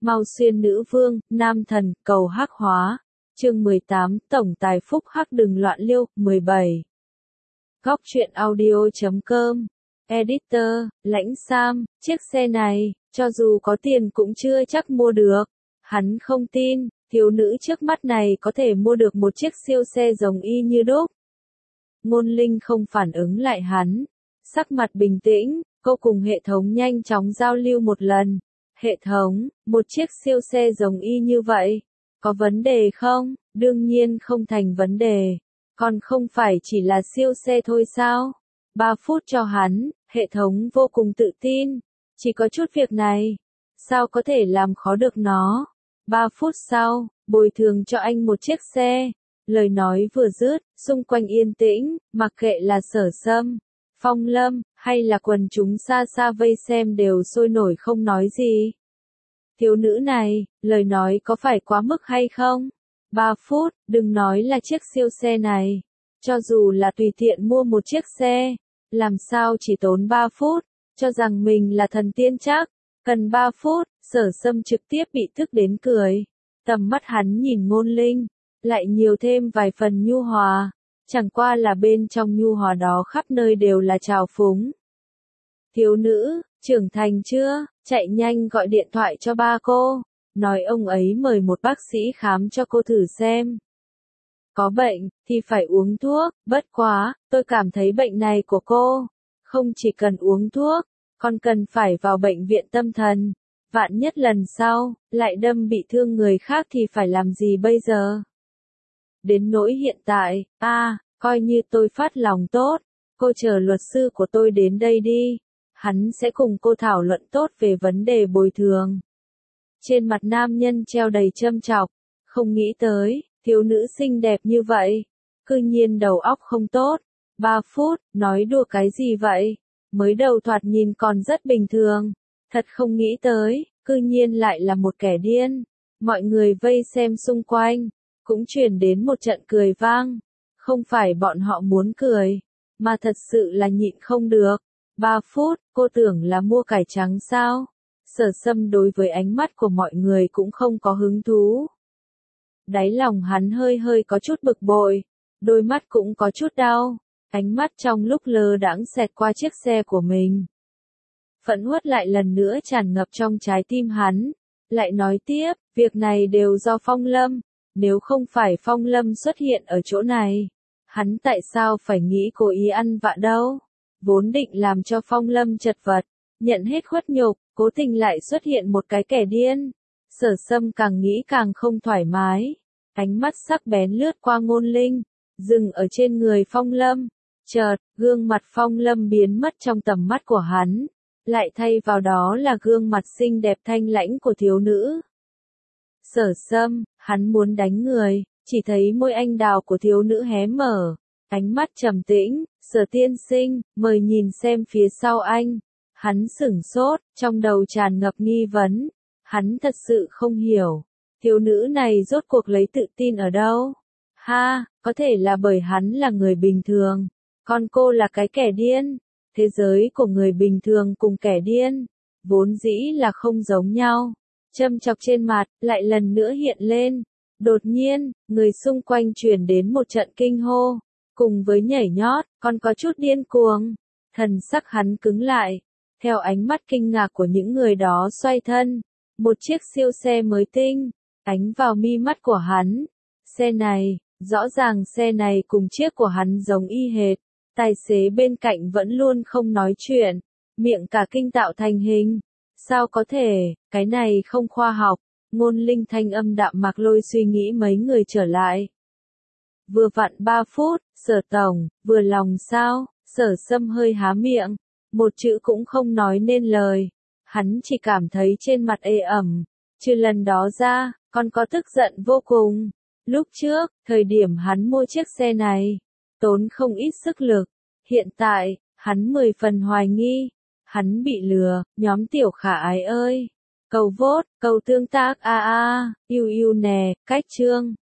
Mao Xuyên nữ vương, nam thần, cầu hắc hóa. Chương 18, tổng tài phúc hắc đừng loạn liêu, 17. Góc truyện audio.com. Editor, Lãnh Sam, chiếc xe này, cho dù có tiền cũng chưa chắc mua được. Hắn không tin, thiếu nữ trước mắt này có thể mua được một chiếc siêu xe giống y như đúc. Ngôn Linh không phản ứng lại hắn. Sắc mặt bình tĩnh, cô cùng hệ thống nhanh chóng giao lưu một lần. Hệ thống, một chiếc siêu xe giống y như vậy, có vấn đề không? Đương nhiên không thành vấn đề. Còn không phải chỉ là siêu xe thôi sao? 3 phút cho hắn, hệ thống vô cùng tự tin. Chỉ có chút việc này, sao có thể làm khó được nó? 3 phút sau, bồi thường cho anh một chiếc xe. Lời nói vừa dứt, xung quanh yên tĩnh, mặc kệ là Sở Sâm, Phong Lâm, hay là quần chúng xa xa vây xem đều sôi nổi không nói gì. Thiếu nữ này, lời nói có phải quá mức hay không? 3 phút, đừng nói là chiếc siêu xe này. Cho dù là tùy tiện mua một chiếc xe, làm sao chỉ tốn 3 phút, cho rằng mình là thần tiên chắc. Cần 3 phút, Sở Sâm trực tiếp bị tức đến cười. Tầm mắt hắn nhìn Ngôn Linh, lại nhiều thêm vài phần nhu hòa. Chẳng qua là bên trong nhu hòa đó khắp nơi đều là trào phúng. Thiếu nữ, trưởng thành chưa? Chạy nhanh gọi điện thoại cho ba cô. Nói ông ấy mời một bác sĩ khám cho cô thử xem. Có bệnh, thì phải uống thuốc, bất quá, tôi cảm thấy bệnh này của cô, không chỉ cần uống thuốc, còn cần phải vào bệnh viện tâm thần. Vạn nhất lần sau, lại đâm bị thương người khác thì phải làm gì bây giờ? Đến nỗi hiện tại, coi như tôi phát lòng tốt, cô chờ luật sư của tôi đến đây đi. Hắn sẽ cùng cô thảo luận tốt về vấn đề bồi thường. Trên mặt nam nhân treo đầy châm chọc, không nghĩ tới, thiếu nữ xinh đẹp như vậy, cư nhiên đầu óc không tốt. 3 phút, nói đùa cái gì vậy? Mới đầu thoạt nhìn còn rất bình thường, thật không nghĩ tới, cư nhiên lại là một kẻ điên. Mọi người vây xem xung quanh, cũng truyền đến một trận cười vang. Không phải bọn họ muốn cười, mà thật sự là nhịn không được. 3 phút, cô tưởng là mua cải trắng sao? Sở Sâm đối với ánh mắt của mọi người cũng không có hứng thú. Đáy lòng hắn hơi hơi có chút bực bội, đôi mắt cũng có chút đau, ánh mắt trong lúc lơ đãng xẹt qua chiếc xe của mình. Phẫn uất lại lần nữa tràn ngập trong trái tim hắn, lại nói tiếp, việc này đều do Phong Lâm, nếu không phải Phong Lâm xuất hiện ở chỗ này, hắn tại sao phải nghĩ cố ý ăn vạ đâu? Vốn định làm cho Phong Lâm chật vật, nhận hết khuất nhục, cố tình lại xuất hiện một cái kẻ điên. Sở Sâm càng nghĩ càng không thoải mái, ánh mắt sắc bén lướt qua Ngôn Linh, dừng ở trên người Phong Lâm. Chợt, gương mặt Phong Lâm biến mất trong tầm mắt của hắn, lại thay vào đó là gương mặt xinh đẹp thanh lãnh của thiếu nữ. Sở Sâm, hắn muốn đánh người, chỉ thấy môi anh đào của thiếu nữ hé mở, ánh mắt trầm tĩnh. Sở tiên sinh, mời nhìn xem phía sau anh. Hắn sửng sốt, trong đầu tràn ngập nghi vấn. Hắn thật sự không hiểu, thiếu nữ này rốt cuộc lấy tự tin ở đâu? Có thể là bởi hắn là người bình thường, còn cô là cái kẻ điên. Thế giới của người bình thường cùng kẻ điên, vốn dĩ là không giống nhau. Châm chọc trên mặt, lại lần nữa hiện lên. Đột nhiên, người xung quanh truyền đến một trận kinh hô. Cùng với nhảy nhót, còn có chút điên cuồng. Thần sắc hắn cứng lại. Theo ánh mắt kinh ngạc của những người đó xoay thân, một chiếc siêu xe mới tinh, ánh vào mi mắt của hắn. Xe này, rõ ràng xe này cùng chiếc của hắn giống y hệt. Tài xế bên cạnh vẫn luôn không nói chuyện, miệng cả kinh tạo thành hình. Sao có thể, cái này không khoa học. Ngôn Linh thanh âm đạm mạc lôi suy nghĩ mấy người trở lại. Vừa vặn 3 phút, Sở tổng, vừa lòng sao? Sở Sâm hơi há miệng, một chữ cũng không nói nên lời. Hắn chỉ cảm thấy trên mặt ê ẩm, trừ lần đó ra, còn có tức giận vô cùng. Lúc trước, thời điểm hắn mua chiếc xe này, tốn không ít sức lực. Hiện tại, hắn 10 phần hoài nghi, hắn bị lừa. Nhóm tiểu khả ái ơi, cầu vote, cầu tương tác yêu yêu nè, cách chương.